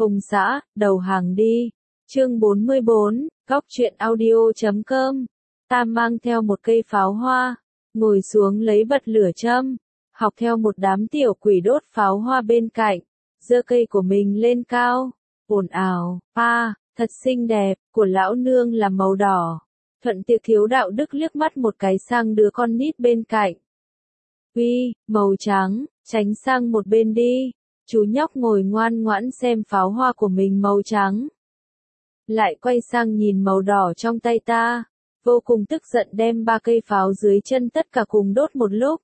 Ông xã, đầu hàng đi. Chương 44, Góc truyện audio.com. Ta mang theo một cây pháo hoa, ngồi xuống lấy bật lửa châm, học theo một đám tiểu quỷ đốt pháo hoa bên cạnh, giơ cây của mình lên cao, ồn ào, thật xinh đẹp, của lão nương là màu đỏ. Thuận tiệc thiếu đạo đức liếc mắt một cái sang đứa con nít bên cạnh. Uy, màu trắng, tránh sang một bên đi. Chú nhóc ngồi ngoan ngoãn xem pháo hoa của mình màu trắng. Lại quay sang nhìn màu đỏ trong tay ta, vô cùng tức giận đem 3 cây pháo dưới chân tất cả cùng đốt một lúc.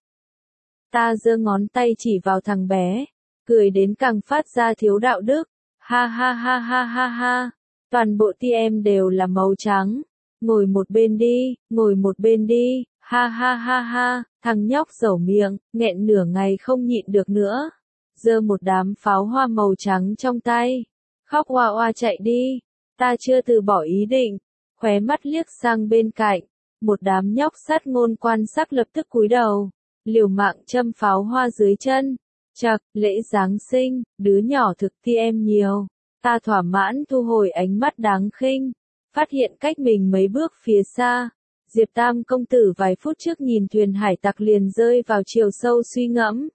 Ta giơ ngón tay chỉ vào thằng bé, cười đến càng phát ra thiếu đạo đức. Ha ha ha ha ha ha, toàn bộ ti em đều là màu trắng. Ngồi một bên đi, ngồi một bên đi, ha ha ha ha, thằng nhóc dẩu miệng, nghẹn nửa ngày không nhịn được nữa. Giơ một đám pháo hoa màu trắng trong tay, khóc oa oa chạy đi. Ta chưa từ bỏ ý định, khóe mắt liếc sang bên cạnh, một đám nhóc sát ngôn quan sắc lập tức cúi đầu, liều mạng châm pháo hoa dưới chân. Chậc, lễ Giáng sinh, đứa nhỏ thực thi em nhiều. Ta thỏa mãn thu hồi ánh mắt đáng khinh, phát hiện cách mình mấy bước phía xa. Diệp Tam công tử vài phút trước nhìn thuyền hải tặc liền rơi vào chiều sâu suy ngẫm.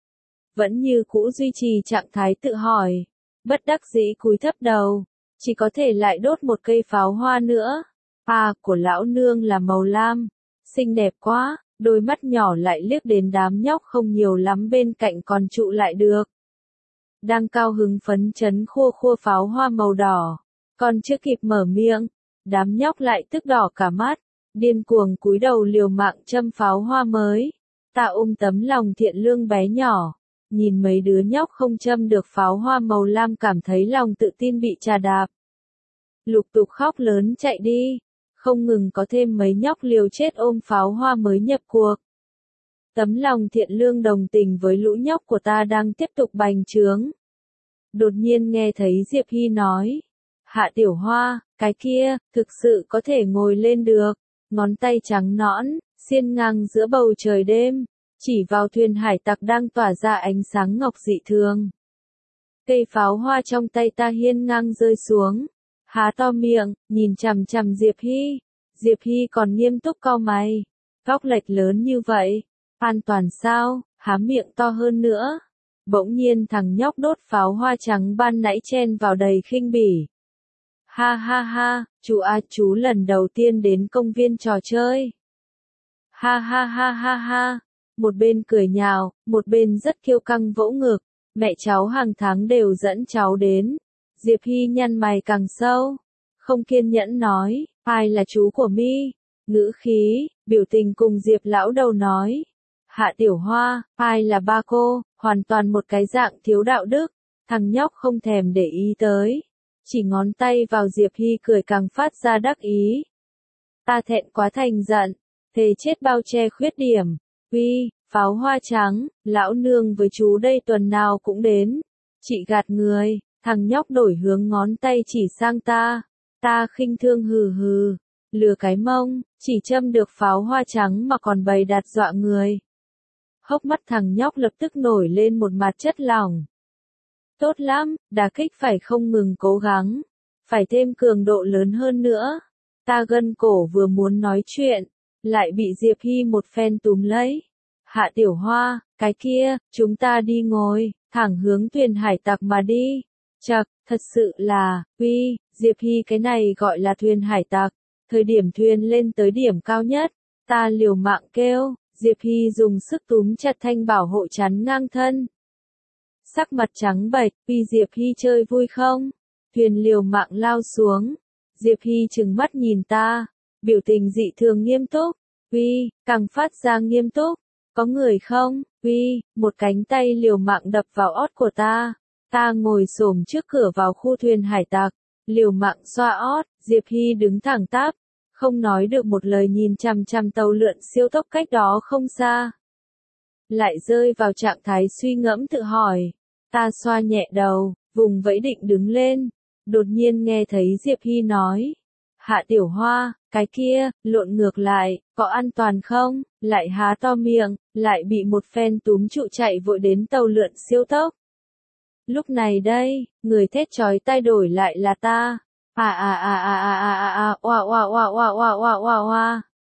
Vẫn như cũ duy trì trạng thái tự hỏi, bất đắc dĩ cúi thấp đầu, chỉ có thể lại đốt một cây pháo hoa nữa. Của lão nương là màu lam, xinh đẹp quá, đôi mắt nhỏ lại liếc đến đám nhóc không nhiều lắm bên cạnh còn trụ lại được. Đang cao hứng phấn chấn khua khua pháo hoa màu đỏ, còn chưa kịp mở miệng, đám nhóc lại tức đỏ cả mắt, điên cuồng cúi đầu liều mạng châm pháo hoa mới. Ta ôm tấm lòng thiện lương bé nhỏ, nhìn mấy đứa nhóc không châm được pháo hoa màu lam cảm thấy lòng tự tin bị trà đạp. Lục tục khóc lớn chạy đi, không ngừng có thêm mấy nhóc liều chết ôm pháo hoa mới nhập cuộc. Tấm lòng thiện lương đồng tình với lũ nhóc của ta đang tiếp tục bành trướng. Đột nhiên nghe thấy Diệp Hy nói, Hạ Tiểu Hoa, cái kia, thực sự có thể ngồi lên được, ngón tay trắng nõn, xiên ngang giữa bầu trời đêm, chỉ vào thuyền hải tặc đang tỏa ra ánh sáng ngọc dị thường. Cây pháo hoa trong tay ta hiên ngang rơi xuống, há to miệng, nhìn chằm chằm Diệp Hy. Diệp Hy còn nghiêm túc cau mày, góc lệch lớn như vậy, an toàn sao, há miệng to hơn nữa. Bỗng nhiên thằng nhóc đốt pháo hoa trắng ban nãy chen vào đầy khinh bỉ. Ha ha ha, chú lần đầu tiên đến công viên trò chơi. Ha ha ha ha ha, một bên cười nhạo, một bên rất kiêu căng vỗ ngực, mẹ cháu hàng tháng đều dẫn cháu đến. Diệp Hy nhăn mày càng sâu, không kiên nhẫn nói, ai là chú của mi? Ngữ khí, biểu tình cùng Diệp lão đầu nói. Hạ Tiểu Hoa, ai là ba cô? Hoàn toàn một cái dạng thiếu đạo đức. Thằng nhóc không thèm để ý tới, chỉ ngón tay vào Diệp Hy cười càng phát ra đắc ý. Ta thẹn quá thành giận, thề chết bao che khuyết điểm. Uy, pháo hoa trắng, lão nương với chú đây tuần nào cũng đến. Chị gạt người, thằng nhóc đổi hướng ngón tay chỉ sang ta. Ta khinh thương hừ hừ, lừa cái mông, chỉ châm được pháo hoa trắng mà còn bày đặt dọa người. Hốc mắt thằng nhóc lập tức nổi lên một mặt chất lỏng. Tốt lắm, đả kích phải không ngừng cố gắng, phải thêm cường độ lớn hơn nữa. Ta gân cổ vừa muốn nói chuyện, lại bị Diệp Hy một phen túm lấy. Hạ Tiểu Hoa, cái kia, chúng ta đi ngồi, thẳng hướng thuyền hải tặc mà đi. Chậc, thật sự là, uy, Diệp Hy cái này gọi là thuyền hải tặc. Thời điểm thuyền lên tới điểm cao nhất, ta liều mạng kêu, Diệp Hy dùng sức túm chặt thanh bảo hộ chắn ngang thân. Sắc mặt trắng bệch, vì Diệp Hy chơi vui không? Thuyền liều mạng lao xuống. Diệp Hy trừng mắt nhìn ta, biểu tình dị thường nghiêm túc. Uy, càng phát ra nghiêm túc. Có người không? Uy, một cánh tay liều mạng đập vào ót của ta. Ta ngồi xổm trước cửa vào khu thuyền hải tặc, liều mạng xoa ót. Diệp Hy đứng thẳng tắp, không nói được một lời nhìn chằm chằm tàu lượn siêu tốc cách đó không xa. Lại rơi vào trạng thái suy ngẫm tự hỏi. Ta xoa nhẹ đầu, vùng vẫy định đứng lên. Đột nhiên nghe thấy Diệp Hy nói. Hạ Tiểu Hoa, cái kia, lộn ngược lại, có an toàn không? Lại há to miệng, lại bị một phen túm trụ chạy vội đến tàu lượn siêu tốc. Lúc này đây, người thét chói tai đổi lại là ta. Oa oa oa oa oa oa oa oa.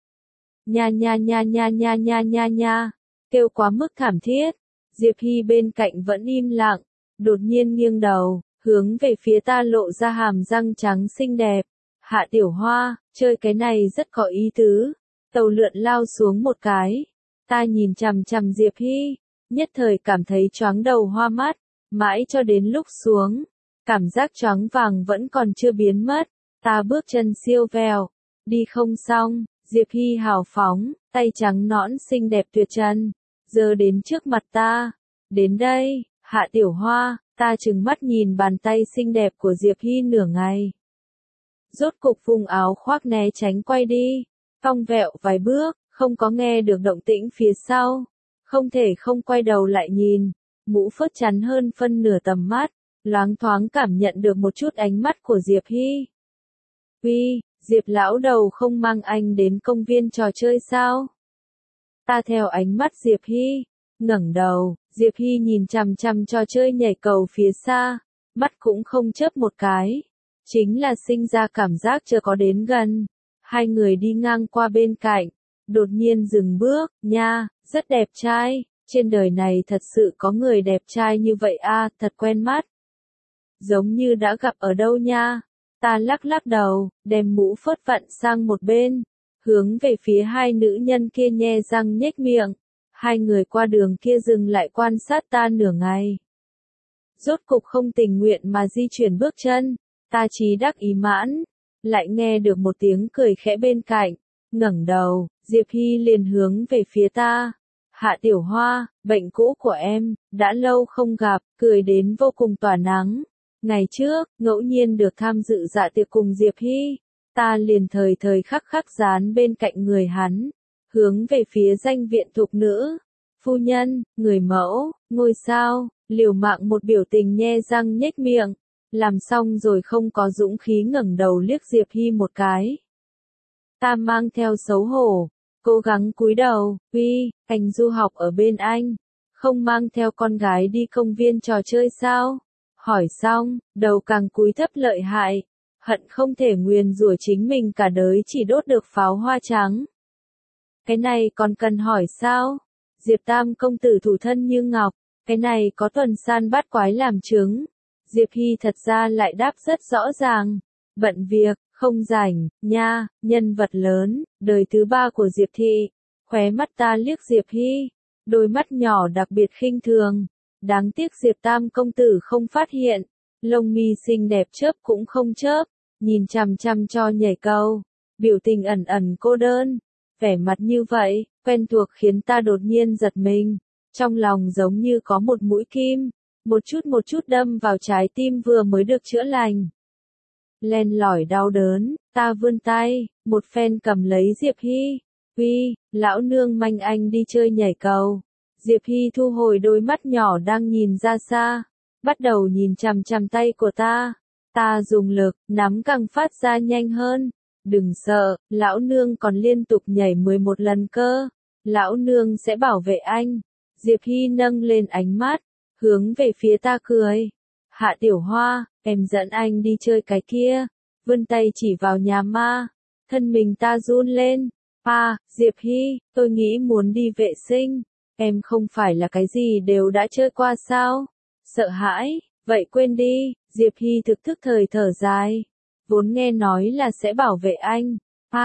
Nha nha nha nha nha nha nha nha. Kêu quá mức thảm thiết. Diệp Hy bên cạnh vẫn im lặng, đột nhiên nghiêng đầu, hướng về phía ta lộ ra hàm răng trắng xinh đẹp. Hạ Tiểu Hoa, chơi cái này rất có ý tứ. Tàu lượn lao xuống một cái. Ta nhìn chằm chằm Diệp Hy, nhất thời cảm thấy choáng đầu hoa mắt, mãi cho đến lúc xuống. Cảm giác choáng vàng vẫn còn chưa biến mất. Ta bước chân siêu vèo, đi không xong. Diệp Hy hào phóng, tay trắng nõn xinh đẹp tuyệt trần, giơ đến trước mặt ta. Đến đây, Hạ Tiểu Hoa, ta trừng mắt nhìn bàn tay xinh đẹp của Diệp Hy nửa ngày. Rốt cục vùng áo khoác né tránh quay đi, cong vẹo vài bước, không có nghe được động tĩnh phía sau. Không thể không quay đầu lại nhìn, mũ phớt chắn hơn phân nửa tầm mắt, loáng thoáng cảm nhận được một chút ánh mắt của Diệp Hy. Uy, Diệp lão đầu không mang anh đến công viên trò chơi sao? Ta theo ánh mắt Diệp Hy, ngẩng đầu, Diệp Hy nhìn chằm chằm trò chơi nhảy cầu phía xa, mắt cũng không chớp một cái. Chính là sinh ra cảm giác chưa có đến gần. Hai người đi ngang qua bên cạnh, đột nhiên dừng bước, nha, rất đẹp trai, trên đời này thật sự có người đẹp trai như vậy à, thật quen mắt. Giống như đã gặp ở đâu nha. Ta lắc lắc đầu, đem mũ phớt vặn sang một bên, hướng về phía hai nữ nhân kia nhe răng nhếch miệng. Hai người qua đường kia dừng lại quan sát ta nửa ngày. Rốt cục không tình nguyện mà di chuyển bước chân, ta chí đắc ý mãn, lại nghe được một tiếng cười khẽ bên cạnh, ngẩng đầu, Diệp Hy liền hướng về phía ta. Hạ Tiểu Hoa, bệnh cũ của em, đã lâu không gặp, cười đến vô cùng tỏa nắng. Ngày trước, ngẫu nhiên được tham dự dạ tiệc cùng Diệp Hy, ta liền thời thời khắc khắc dán bên cạnh người hắn, hướng về phía danh viện thục nữ, phu nhân, người mẫu, ngôi sao, liều mạng một biểu tình nhe răng nhếch miệng, làm xong rồi không có dũng khí ngẩng đầu liếc Diệp Hy một cái. Ta mang theo xấu hổ, cố gắng cúi đầu, Huy, anh du học ở bên anh, không mang theo con gái đi công viên trò chơi sao? Hỏi xong, đầu càng cúi thấp lợi hại, hận không thể nguyền rủa chính mình cả đời chỉ đốt được pháo hoa trắng. Cái này còn cần hỏi sao? Diệp Tam công tử thủ thân như ngọc, cái này có tuần san bát quái làm chứng. Diệp Hy thật ra lại đáp rất rõ ràng, bận việc, không rảnh, nha, nhân vật lớn, đời thứ ba của Diệp Thị. Khóe mắt ta liếc Diệp Hy, đôi mắt nhỏ đặc biệt khinh thường. Đáng tiếc Diệp Tam công tử không phát hiện, lông mi xinh đẹp chớp cũng không chớp, nhìn chằm chằm cho nhảy cầu, biểu tình ẩn ẩn cô đơn, vẻ mặt như vậy, quen thuộc khiến ta đột nhiên giật mình, trong lòng giống như có một mũi kim, một chút đâm vào trái tim vừa mới được chữa lành. Len lỏi đau đớn, ta vươn tay, một phen cầm lấy Diệp Hy, Huy, lão nương manh anh đi chơi nhảy cầu. Diệp Hy thu hồi đôi mắt nhỏ đang nhìn ra xa, bắt đầu nhìn chằm chằm tay của ta. Ta dùng lực, nắm càng phát ra nhanh hơn. Đừng sợ, lão nương còn liên tục nhảy 11 lần cơ. Lão nương sẽ bảo vệ anh. Diệp Hy nâng lên ánh mắt, hướng về phía ta cười. Hạ Tiểu Hoa, em dẫn anh đi chơi cái kia. Vươn tay chỉ vào nhà ma. Thân mình ta run lên. Diệp Hy, tôi nghĩ muốn đi vệ sinh. Em không phải là cái gì đều đã chơi qua sao? Sợ hãi, vậy quên đi. Diệp Hy thực thức thời thở dài. Vốn nghe nói là sẽ bảo vệ anh.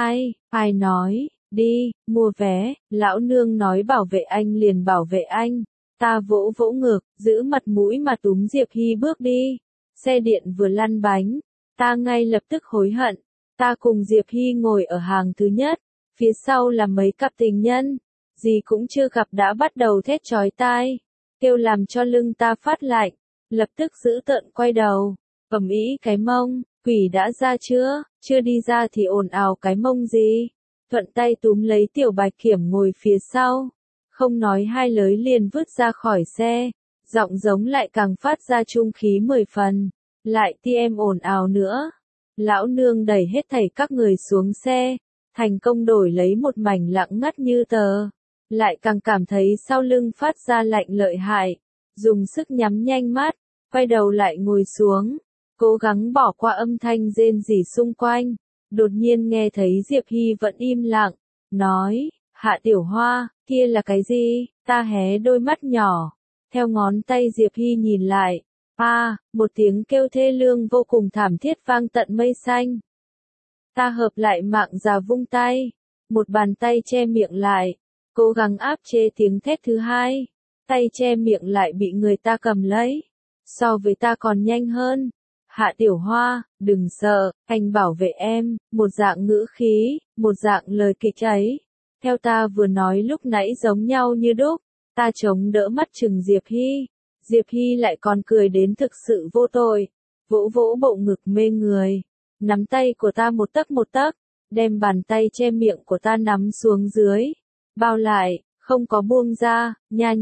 Ai nói, đi, mua vé, lão nương nói bảo vệ anh liền bảo vệ anh. Ta vỗ vỗ ngực, giữ mặt mũi mà túm Diệp Hy bước đi. Xe điện vừa lăn bánh, ta ngay lập tức hối hận. Ta cùng Diệp Hy ngồi ở hàng thứ nhất, phía sau là mấy cặp tình nhân. Gì cũng chưa gặp đã bắt đầu thét chói tai, kêu làm cho lưng ta phát lạnh, lập tức giữ tợn quay đầu, ầm ĩ cái mông, quỷ đã ra chưa đi ra thì ồn ào cái mông gì, thuận tay túm lấy Tiểu Bạch Kiểm ngồi phía sau, không nói hai lời liền vứt ra khỏi xe, giọng giống lại càng phát ra trung khí 10 phần, lại ti em ồn ào nữa, lão nương đẩy hết thảy các người xuống xe, thành công đổi lấy một mảnh lặng ngắt như tờ. Lại càng cảm thấy sau lưng phát ra lạnh lợi hại, dùng sức nhắm nhanh mắt, quay đầu lại ngồi xuống, cố gắng bỏ qua âm thanh rên rỉ xung quanh. Đột nhiên nghe thấy Diệp Hy vẫn im lặng, nói, Hạ Tiểu Hoa, kia là cái gì? Ta hé đôi mắt nhỏ, theo ngón tay Diệp Hy nhìn lại, một tiếng kêu thê lương vô cùng thảm thiết vang tận mây xanh. Ta hợp lại mạng già vung tay, một bàn tay che miệng lại, cố gắng áp chế tiếng thét thứ hai, tay che miệng lại bị người ta cầm lấy, so với ta còn nhanh hơn. Hạ Tiểu Hoa, đừng sợ, anh bảo vệ em, một dạng ngữ khí, một dạng lời kịch ấy. Theo ta vừa nói lúc nãy giống nhau như đúc, ta chống đỡ mắt chừng Diệp Hy. Diệp Hy lại còn cười đến thực sự vô tội, vỗ vỗ bộ ngực mê người, nắm tay của ta một tấc, đem bàn tay che miệng của ta nắm xuống dưới, bao lại, không có buông ra, nha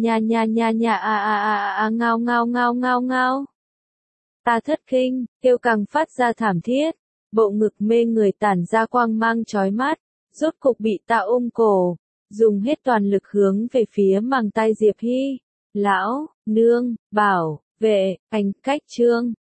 ngao ngao ngao ngao ngao. Ta thất kinh, kêu càng phát ra thảm thiết, bộ ngực mê người tản ra quang mang chói mắt, rốt cục bị ta ôm cổ, dùng hết toàn lực hướng về phía màng tay Diệp Hy. Lão, nương, bảo, vệ, anh cách trương.